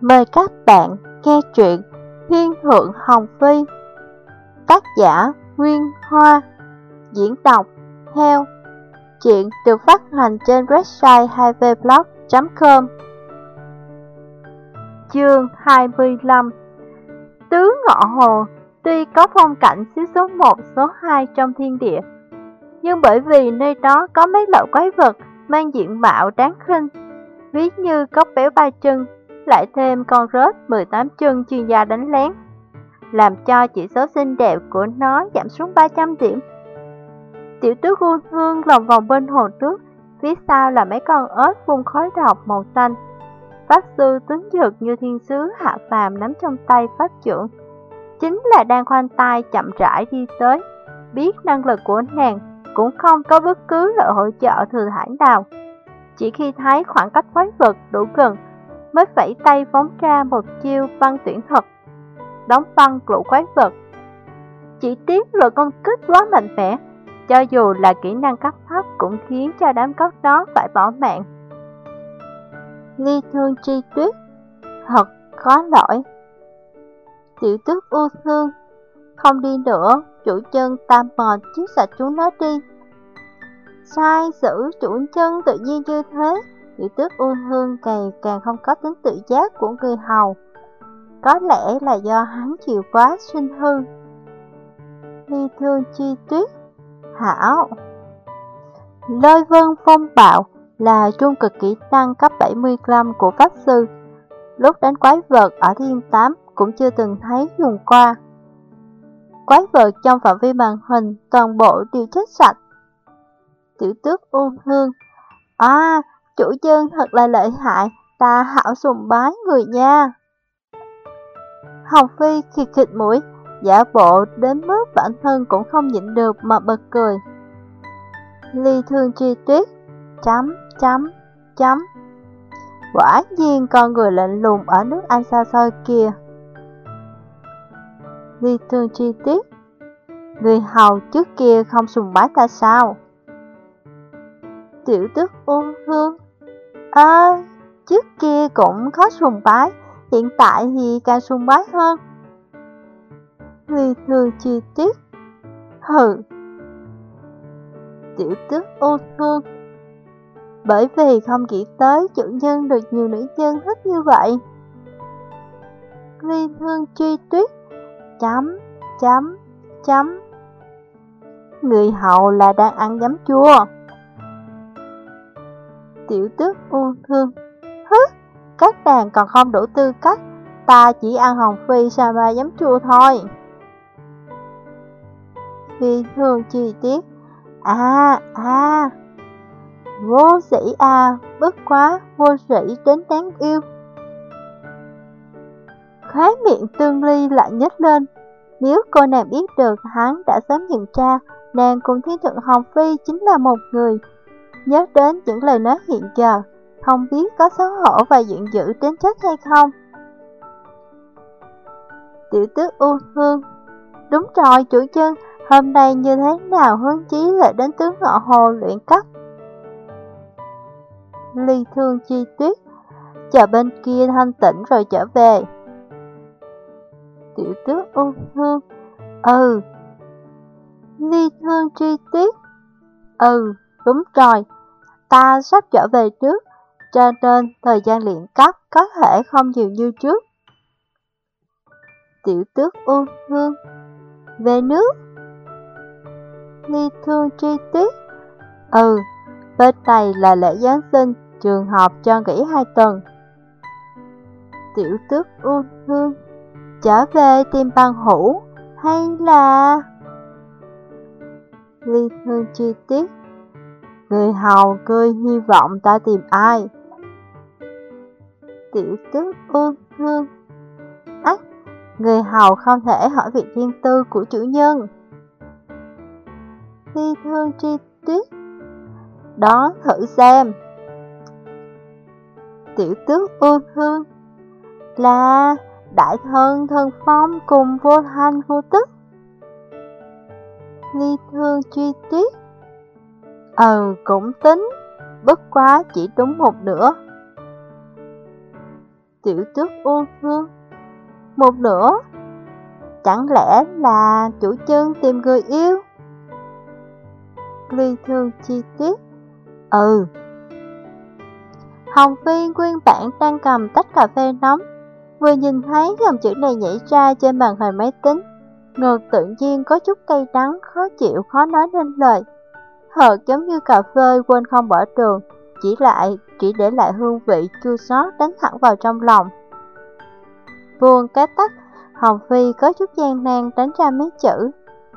Mời các bạn nghe truyện Thiên Thượng Hồng Phi. Tác giả Nguyên Hoa. Diễn đọc Heo. Truyện được phát hành trên website 2vblog.com. Chương 25. Tứ Ngọ Hồ tuy có phong cảnh xếp số 1, số 2 trong thiên địa, nhưng bởi vì nơi đó có mấy loại quái vật mang diện mạo đáng khinh, ví như cóc béo 3 chân, lại thêm con rết 18 chân chuyên gia đánh lén, làm cho chỉ số xinh đẹp của nó giảm xuống 300 điểm. Tiểu tứ U Hương lòng vòng bên hồ nước, phía sau là mấy con ếch phun khói độc màu xanh. Pháp sư tuấn dực như thiên sứ hạ phàm nắm trong tay pháp trưởng, chính là đang khoanh tay chậm rãi đi tới. Biết năng lực của nàng cũng không có bất cứ lợi hỗ trợ thừa thãi nào, chỉ khi thấy khoảng cách quái vật đủ gần mới vẫy tay phóng ra một chiêu băng tuyển thuật, đóng băng lũ quái vật. Chỉ tiếc lực công kích quá mạnh mẽ, cho dù là kỹ năng cấp thấp cũng khiến cho đám cóc đó phải bỏ mạng. Ly thương tri tuyết, thật khó lỗi. Tiểu tước U Hương, không đi nữa, chủ chân ta mệt chứ sạch chúng nó đi. Sai sử chủ chân tự nhiên như thế, tiểu tước U Hương càng không có tính tự giác của người hầu. Có lẽ là do hắn chịu quá sinh hư. Ly thương chi tuyết, hảo. Lôi vân phong bạo là trung cực kỹ năng cấp 75 của pháp sư. Lúc đánh quái vật ở thiên 8 cũng chưa từng thấy dùng qua. Quái vật trong phạm vi màn hình toàn bộ đều chết sạch. Tiểu tước U Hương, chủ nhân thật là lợi hại, ta hảo sùng bái người nha. Hồng Phi khịt khịt mũi, giả bộ đến mức bản thân cũng không nhịn được mà bật cười. Ly thương chi tuyết, chấm. Quả nhiên con người lạnh lùng ở nước Anh xa xôi kia. Ly thương chi tuyết, người hầu trước kia không sùng bái ta sao? Tiểu tước U Hương, trước kia cũng khó sùng bái, hiện tại thì càng sùng bái hơn. Ly thương chi tuyết, hừ. Tiểu tước U Hương, bởi vì không nghĩ tới chủ nhân được nhiều nữ nhân thích như vậy. Ly thương chi tuyết, chấm. Người hầu là đang ăn giấm chua. Tiểu tước U Hương, các nàng còn không đủ tư cách, ta chỉ ăn Hồng Phi sa ma giấm chua thôi. Ly thương chi tiết, vô sĩ bất quá vô sĩ đến đáng yêu. Khóe miệng Tương Ly lại nhếch lên, nếu cô nàng biết được hắn đã sớm nhận ra nàng cùng Thiên Thượng Hồng Phi chính là một người. Nhớ đến những lời nói hiện giờ, không biết có xấu hổ và giận dữ đến chết hay không. Tiểu tước U Hương, đúng rồi chủ nhân, hôm nay như thế nào hướng chí lại đến Tứ Ngọ Hồ luyện cấp. Ly thương chi tuyết, chờ bên kia thanh tĩnh rồi trở về. Tiểu tước U Hương, Ly thương chi tuyết, đúng rồi, ta sắp trở về trước, cho nên thời gian luyện cấp có thể không nhiều như trước. Tiểu tước U Hương, về nước. Ly thương chi tuyết, bên này là lễ Giáng sinh, trường học cho nghỉ 2 tuần. Tiểu tước U Hương, trở về tìm bằng hữu hay là... Ly thương chi tiết, người hầu cười hy vọng ta tìm ai. Tiểu tước U Hương, người hầu không thể hỏi việc riêng tư của chủ nhân. Ly thương chi tuyết, đó thử xem. Tiểu tước U Hương, là đại thân Thần Phong cùng vô thanh vô tức. Ly thương chi tuyết, cũng tính, bất quá chỉ đúng một nửa. Tiểu Tước U Thương. Một nửa. Chẳng lẽ là chủ trương tìm người yêu? Ly Thương Chi Tuyết. Ừ. Hồng Phi nguyên bản đang cầm tách cà phê nóng, vừa nhìn thấy dòng chữ này nhảy ra trên màn hình máy tính, ngực tự nhiên có chút cay đắng, khó chịu, khó nói nên lời. Hợt giống như cà phê quên không bỏ đường, chỉ để lại hương vị chua xót đánh thẳng vào trong lòng. Buông cái tách, Hồng Phi có chút gian nan đánh ra mấy chữ.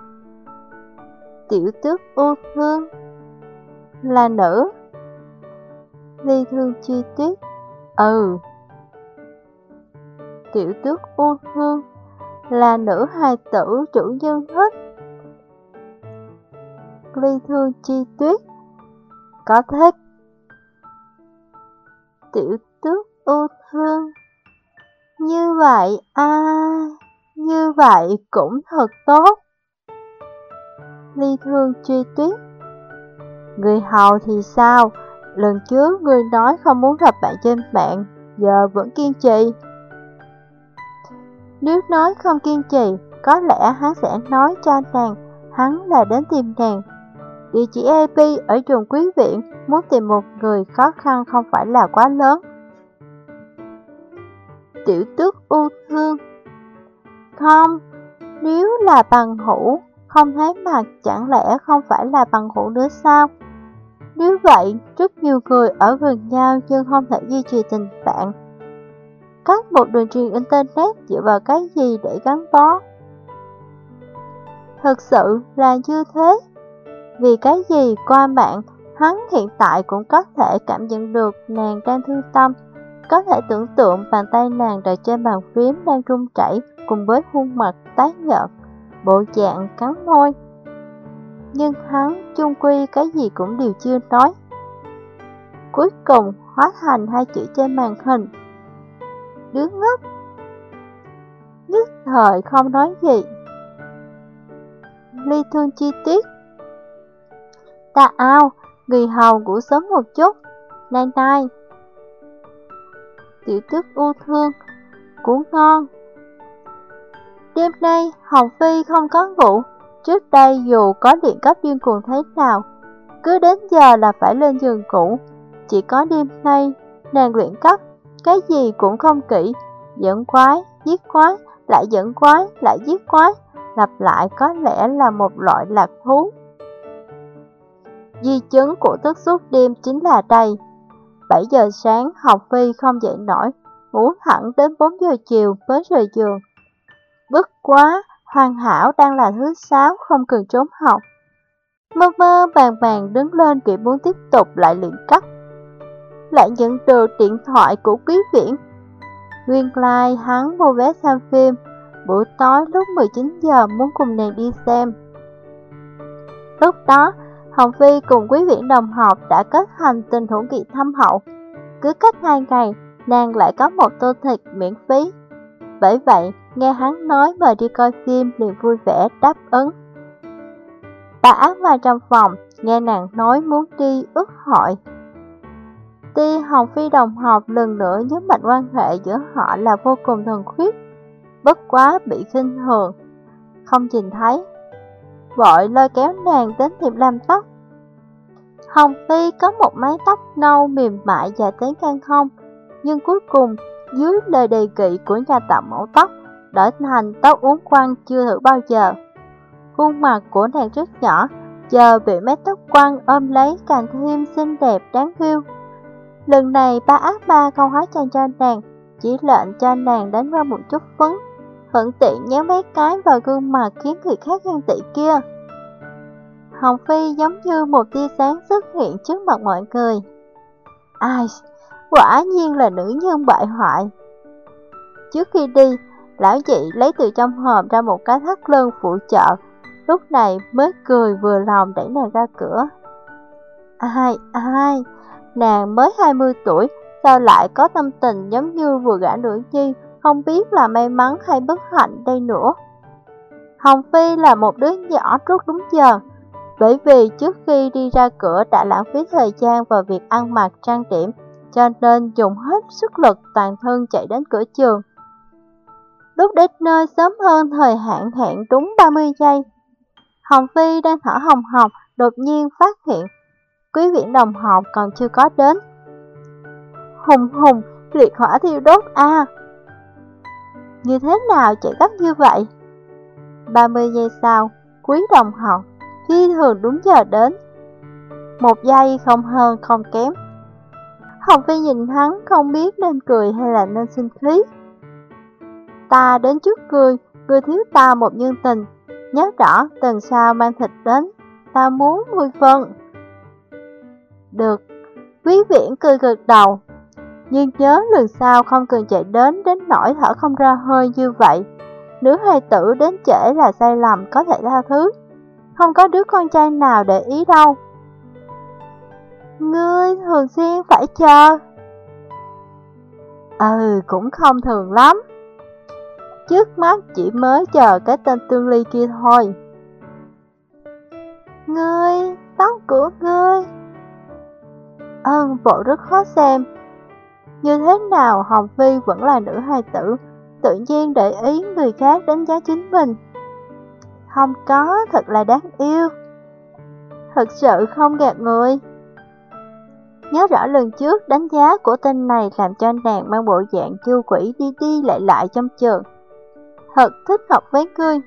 Tiểu Tước U Thương. Là nữ. Ly Thương Chi Tuyết. Ừ. Tiểu Tước U Thương. Là nữ hài tử chủ nhân thích. Ly Thương Chi Tuyết. Có thích. Tiểu Tước U Thương. Như vậy như vậy cũng thật tốt. Ly Thương Chi Tuyết. Người hầu thì sao? Lần trước người nói không muốn gặp bạn trên mạng, giờ vẫn kiên trì. Nếu nói không kiên trì, có lẽ hắn sẽ nói cho nàng hắn là đến tìm nàng. Địa chỉ IP ở trường Quý Viện, muốn tìm một người khó khăn không phải là quá lớn. Tiểu Tước U Thương. Không, nếu là bằng hữu, không thấy mặt chẳng lẽ không phải là bằng hữu nữa sao? Nếu vậy, rất nhiều người ở gần nhau nhưng không thể duy trì tình bạn. Cắt một đường truyền internet dựa vào cái gì để gắn bó? Thực sự là như thế. Vì cái gì qua mạng, hắn hiện tại cũng có thể cảm nhận được nàng đang thương tâm, có thể tưởng tượng bàn tay nàng đặt trên bàn phím đang run rẩy cùng với khuôn mặt tái nhợt, bộ dạng cắn môi. Nhưng hắn chung quy cái gì cũng đều chưa nói. Cuối cùng hóa thành hai chữ trên màn hình. Đứa ngốc. Nhất thời không nói gì. Ly Thương Chi Tuyết. Ta ao, người hầu ngủ sớm một chút. Nay nay. Tiểu Tước U Thương. Ngủ ngon. Đêm nay Hồng Phi không có ngủ. Trước đây dù có điện cấp điên cuồng thế nào, cứ đến giờ là phải lên giường ngủ. Chỉ có đêm nay, nàng luyện cấp, cái gì cũng không kỹ, dẫn quái, giết quái, lại dẫn quái, lại giết quái, lặp lại có lẽ là một loại lạc thú. Di chứng của thức suốt đêm chính là đây. 7 giờ sáng Hồng Phi không dậy nổi, ngủ thẳng đến 4 giờ chiều mới rời giường. Bất quá, Hoàn Hảo đang là thứ 6 không cần trốn học. Mơ mơ màng đứng lên vì muốn tiếp tục lại luyện cấp. Lại nhận được điện thoại của Quý Viễn. Nguyên lai hắn mua vé xem phim, buổi tối lúc 19 giờ muốn cùng nàng đi xem. Lúc đó, Hồng Phi cùng Quý Viễn đồng học đã kết thành tình hữu nghị thâm hậu. Cứ cách 2 ngày, nàng lại có một tô thịt miễn phí. Bởi vậy, nghe hắn nói mời đi coi phim liền vui vẻ đáp ứng. Bà ác vào trong phòng, nghe nàng nói muốn đi ước hội. Tuy Hồng Phi đồng học lần nữa nhấn mạnh quan hệ giữa họ là vô cùng thuần khiết, bất quá bị khinh thường, không nhìn thấy. Vội lôi kéo nàng đến tiệm làm tóc. Hồng Phi có một mái tóc nâu mềm mại dài tới ngang hông, nhưng cuối cùng dưới lời đề nghị của nhà tạo mẫu tóc đổi thành tóc uốn quăn chưa thử bao giờ. Khuôn mặt của nàng rất nhỏ, giờ bị mái tóc quăn ôm lấy càng thêm xinh đẹp đáng yêu. Lần này ba ác ba không hóa trang cho nàng, chỉ lệnh cho nàng đánh vào một chút phấn, thuận tiện nhéo mấy cái vào gương mặt khiến người khác ghen tị kia. Hồng Phi giống như một tia sáng xuất hiện trước mặt mọi người. Ai, quả nhiên là nữ nhân bại hoại. Trước khi đi, lão chị lấy từ trong hòm ra một cái thắt lưng phụ trợ, lúc này mới cười vừa lòng đẩy nàng ra cửa. Ai, nàng mới 20 tuổi, sao lại có tâm tình giống như vừa gả nữ nhi, không biết là may mắn hay bất hạnh đây nữa. Hồng Phi là một đứa nhỏ rất đúng giờ, bởi vì trước khi đi ra cửa đã lãng phí thời gian vào việc ăn mặc trang điểm, cho nên dùng hết sức lực toàn thân chạy đến cửa trường. Lúc đến nơi sớm hơn thời hạn hẹn đúng 30 giây, Hồng Phi đang thở hồng hộc, đột nhiên phát hiện Quý Viễn đồng học còn chưa có đến. Hùng hùng, liệt hỏa thiêu đốt à! Như thế nào chạy gấp như vậy? 30 giây sau, Quý đồng học phi thường đúng giờ đến. 1 giây không hơn không kém. Hồng Phi nhìn hắn không biết nên cười hay là nên sinh khí. Ta đến trước ngươi thiếu ta một nhân tình. Nhớ rõ tuần sau mang thịt đến, ta muốn 10 phần. Được, Quý Viễn cười gật đầu. Nhưng nhớ lần sau không cần chạy đến nỗi thở không ra hơi như vậy. Nữ hài tử đến trễ là sai lầm có thể tha thứ. Không có đứa con trai nào để ý đâu. Ngươi thường xuyên phải chờ. Cũng không thường lắm. Trước mắt chỉ mới chờ cái tên Tương Ly kia thôi. Ngươi, tóc của ngươi. Bộ rất khó xem. Như thế nào Hồng Phi vẫn là nữ hài tử, tự nhiên để ý người khác đánh giá chính mình. Không có, thật là đáng yêu. Thật sự không gạt người. Nhớ rõ lần trước đánh giá của tên này làm cho nàng mang bộ dạng kiêu quỷ đi đi lại trong trường. Thật thích hợp với ngươi.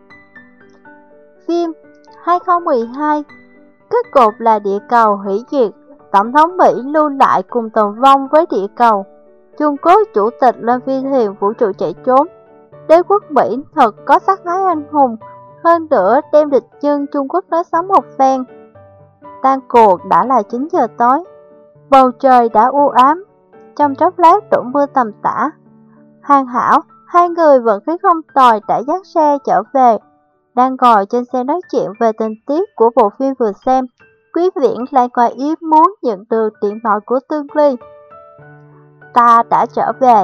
Phim 2012. Kết cục là địa cầu hủy diệt, Tổng thống Mỹ lưu lại cùng tồn vong với địa cầu. Trung Quốc chủ tịch lên phi thuyền vũ trụ chạy trốn. Đế quốc Mỹ thật có sắc thái anh hùng, hơn nữa đem địch nhân Trung Quốc nói sống một phen. Tan cuộc đã là 9 giờ tối. Bầu trời đã u ám, trong chốc lát đổ mưa tầm tã. Hoàn Hảo, hai người vận khí không tồi đã dắt xe trở về. Đang ngồi trên xe nói chuyện về tình tiết của bộ phim vừa xem, Quý Viễn lại ngoài ý muốn nhận được điện thoại của Tương Ly. Ta đã trở về.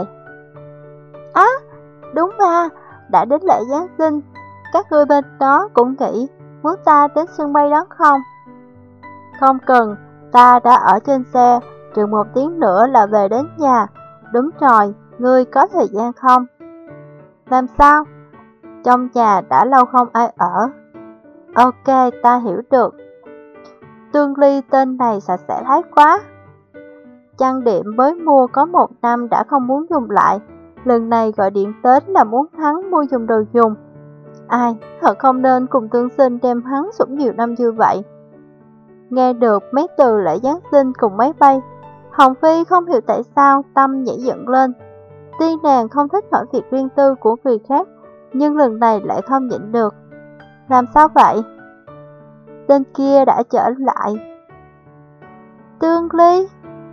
Đúng mà, đã đến lễ Giáng sinh. Các ngươi bên đó cũng nghĩ muốn ta đến sân bay đón không? Không cần, ta đã ở trên xe, chừng 1 tiếng nữa là về đến nhà. Đúng rồi, ngươi có thời gian không? Làm sao? Trong nhà đã lâu không ai ở. Ok, ta hiểu được. Tương Ly tên này sạch sẽ thái quá. Trang điểm mới mua có 1 năm đã không muốn dùng lại. Lần này gọi điện đến là muốn hắn mua dùng đồ dùng. Ai, thật không nên cùng Tương Sinh đem hắn sủng nhiều năm như vậy. Nghe được mấy từ lễ Giáng sinh cùng máy bay, Hồng Phi không hiểu tại sao tâm nhảy dựng lên. Tuy nàng không thích hỏi việc riêng tư của người khác, nhưng lần này lại không nhịn được. Làm sao vậy? Tên kia đã trở lại. Tương Ly?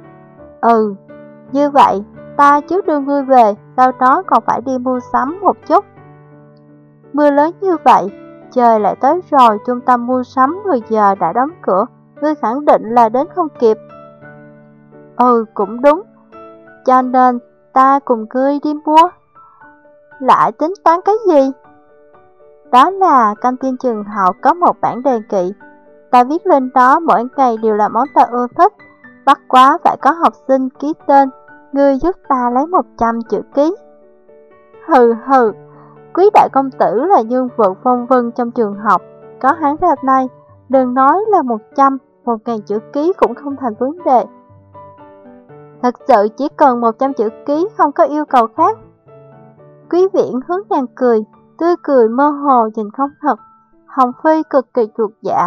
Như vậy, ta trước đưa ngươi về, sau đó còn phải đi mua sắm một chút. Mưa lớn như vậy, trời lại tối rồi, trung tâm mua sắm 10 giờ đã đóng cửa, ngươi khẳng định là đến không kịp. Cũng đúng, cho nên ta cùng ngươi đi mua. Lại tính toán cái gì? Đó là căng tin trường học có một bản đề nghị. Ta viết lên đó mỗi ngày đều là món ta ưa thích, bắt quá phải có học sinh ký tên, ngươi giúp ta lấy 100 chữ ký. Hừ, Quý đại công tử là nhân vật phong vân trong trường học, có hắn ra tay, đừng nói là 100, 1000 chữ ký cũng không thành vấn đề. Thật sự chỉ cần 100 chữ ký, không có yêu cầu khác. Quý Viễn hướng nàng cười, tươi cười mơ hồ nhìn không thật. Hồng Phi cực kỳ chuột dạ.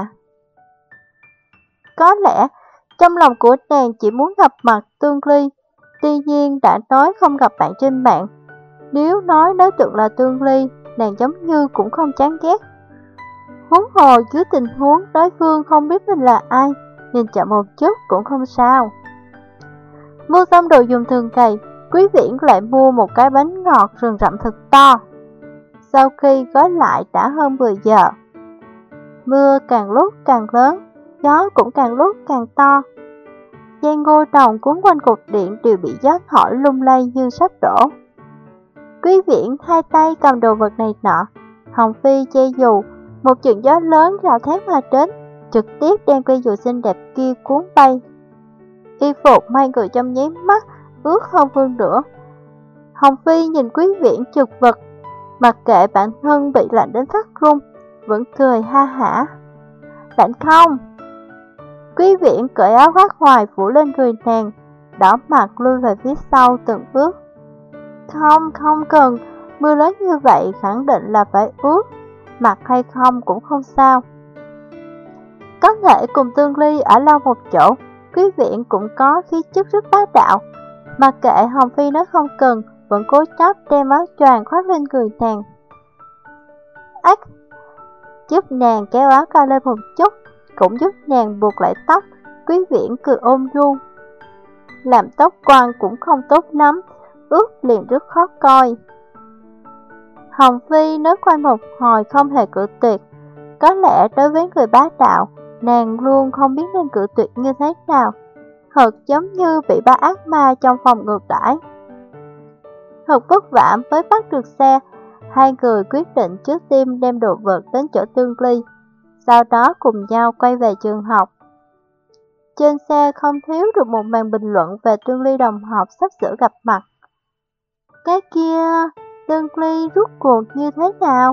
Có lẽ trong lòng của nàng chỉ muốn gặp mặt Tương Ly, tuy nhiên đã nói không gặp bạn trên mạng. Nếu nói đối tượng là Tương Ly, nàng giống như cũng không chán ghét. Huống hồ dưới tình huống đối phương không biết mình là ai, nhìn chậm một chút cũng không sao. Mua xong đồ dùng thường ngày, Quý Viễn lại mua một cái bánh ngọt rừng rậm thật to. Sau khi gói lại đã hơn 10 giờ. Mưa càng lúc càng lớn, gió cũng càng lúc càng to. Dây ngô đồng cuốn quanh cột điện đều bị gió thổi lung lay như sắp đổ. Quý Viễn hai tay cầm đồ vật này nọ, Hồng Phi che dù, một trận gió lớn rào thét mà đến, trực tiếp đem cây dù xinh đẹp kia cuốn bay. y phục hai người trong nháy mắt ướt hơn phân nửa. Hồng Phi nhìn Quý Viễn chật vật, mặc kệ bản thân bị lạnh đến phát run, vẫn cười ha hả. Lạnh không? Quý Viễn cởi áo khoác ngoài phủ lên người nàng, đỏ mặt lui về phía sau từng bước. Không cần, mưa lớn như vậy khẳng định là phải ướt, mặc hay không cũng không sao. Có thể cùng Tương Ly ở lâu một chỗ, Quý Viễn cũng có khí chất rất bá đạo. Mặc kệ Hồng Phi nói không cần, vẫn cố chấp đem áo choàng khoác lên người nàng. Ách! Giúp nàng kéo áo cao lên một chút, cũng giúp nàng buộc lại tóc. Quý Viễn cười ôm nhu. Làm tóc quăn cũng không tốt lắm, ướt liền rất khó coi. Hồng Phi nói qua một hồi không hề cự tuyệt. Có lẽ đối với người bá đạo, nàng luôn không biết nên cự tuyệt như thế nào. Thật giống như bị ba ác ma trong phòng ngược đãi. Thật vất vả mới bắt được xe. Hai người quyết định trước tiên đem đồ vật đến chỗ Tương Ly, sau đó cùng nhau quay về trường học. Trên xe không thiếu được một màn bình luận về Tương Ly đồng học sắp sửa gặp mặt. Cái kia, Tương Ly rút cuộc như thế nào?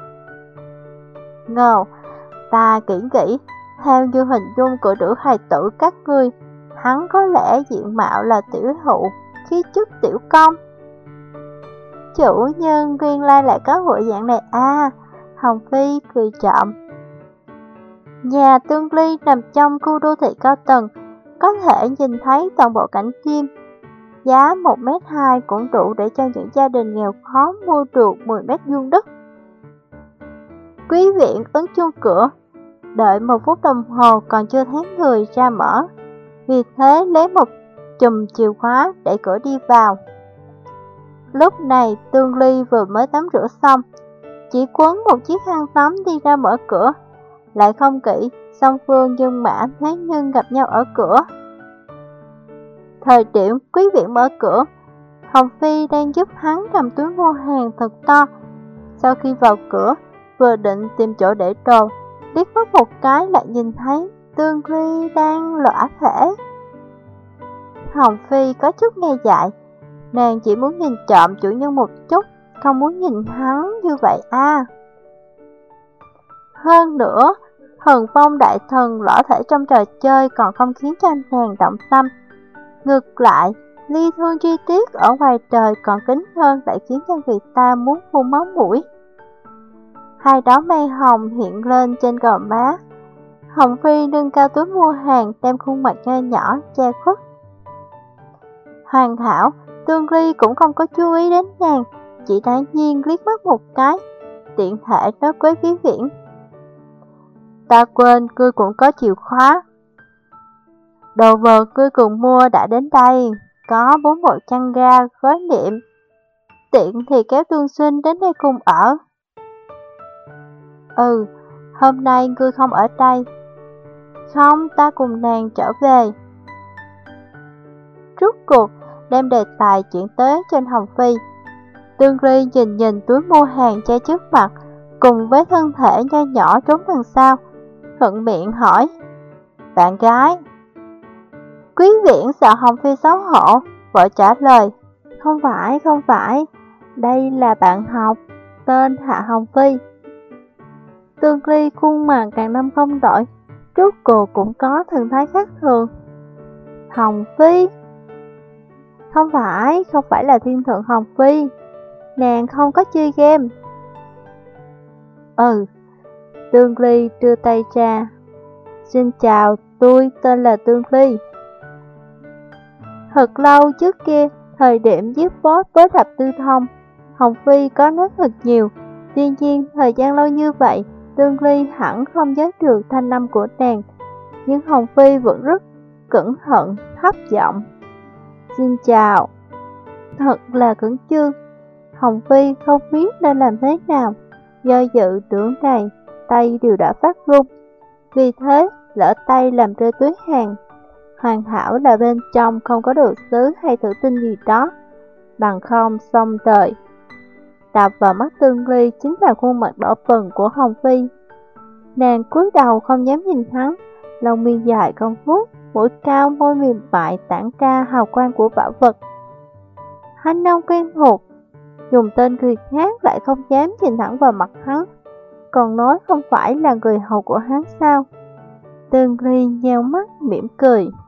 Ngờ, ta kỹ nghĩ, theo như hình dung của nữ hài tử các ngươi, hắn có lẽ diện mạo là tiểu hữu, khí chất tiểu công. Chủ nhân nguyên lai lại có bộ dạng này à, Hồng Phi cười trộm. Nhà Tương Ly nằm trong khu đô thị cao tầng, có thể nhìn thấy toàn bộ cảnh chim. Giá 1m2 cũng đủ để cho những gia đình nghèo khó mua được 10 mét vuông đất. Quý Viễn ấn chuông cửa, đợi 1 phút đồng hồ còn chưa thấy người ra mở, vì thế lấy một chùm chìa khóa để cửa đi vào. Lúc này Tương Ly vừa mới tắm rửa xong, chỉ quấn một chiếc khăn tắm đi ra mở cửa, lại không kỹ, song phương dân mã thế nhưng gặp nhau ở cửa. Thời điểm Quý Viễn mở cửa, Hồng Phi đang giúp hắn cầm túi mua hàng thật to. Sau khi vào cửa, vừa định tìm chỗ để đồ, liếc mắt một cái lại nhìn thấy Tương Ly đang lõa thể. Hồng Phi có chút nghe dại, nàng chỉ muốn nhìn trộm chủ nhân một chút, không muốn nhìn hắn như vậy à. Hơn nữa, Thần Phong đại thần lõa thể trong trò chơi còn không khiến cho nàng động tâm. Ngược lại, ly thương chi tiết ở ngoài trời còn kín hơn lại khiến cho người ta muốn phun máu mũi. Hai đóa mây hồng hiện lên trên gò má. Hồng Phi nâng cao túi mua hàng đem khuôn mặt nho nhỏ che khuất. Hoàn hảo, Tương Ly cũng không có chú ý đến nàng, chỉ thản nhiên liếc mắt một cái, tiện thể nói với Quý Viễn. Ta quên ngươi cũng có chìa khóa. Đồ vật ngươi cùng mua đã đến đây, có 4 bộ chăn ga, gói niệm. Tiện thì kéo Tương Sinh đến đây cùng ở. Hôm nay ngươi không ở đây. Không, ta cùng nàng trở về. Rốt cuộc, đem đề tài chuyển tới trên Hồng Phi. Tương Ly nhìn túi mua hàng che trước mặt, cùng với thân thể nho nhỏ trốn đằng sau, thuận miệng hỏi. Bạn gái. Quý Viễn sợ Hồng Phi xấu hổ, vội trả lời. Không phải, đây là bạn học, tên Hạ Hồng Phi. Tương Ly khuôn mặt càng năm không đổi, rốt cuộc cũng có thần thái khác thường. Hồng Phi? Không phải là thiên thượng Hồng Phi. Nàng không có chơi game. Tương Ly đưa tay ra. Xin chào, tôi tên là Tương Ly. Thật lâu trước kia, thời điểm giết boss với Thập Tư Thông, Hồng Phi có nói thật nhiều. Tuy nhiên, thời gian lâu như vậy, Tương Ly hẳn không nhớ được thanh âm của nàng. Nhưng Hồng Phi vẫn rất cẩn thận, thấp giọng. Xin chào. Thật là cẩn chương. Hồng Phi không biết nên làm thế nào. Do dự tưởng này, tay đều đã phát run. Vì thế, lỡ tay làm rơi túi hàng. Hoàn hảo là bên trong không có đồ sứ hay thủy tinh gì đó. Bằng không xong đời. Đập vào mắt Tương Ly chính là khuôn mặt đỏ bừng của Hồng Phi. Nàng cúi đầu không dám nhìn hắn, lông mi dài không vuốt, mũi cao, môi mềm mại tản ra hào quang của bảo vật. Hắn Nông quen thuộc, dùng tên người khác lại không dám nhìn thẳng vào mặt hắn, còn nói không phải là người hầu của hắn sao? Tương Ly nheo mắt mỉm cười.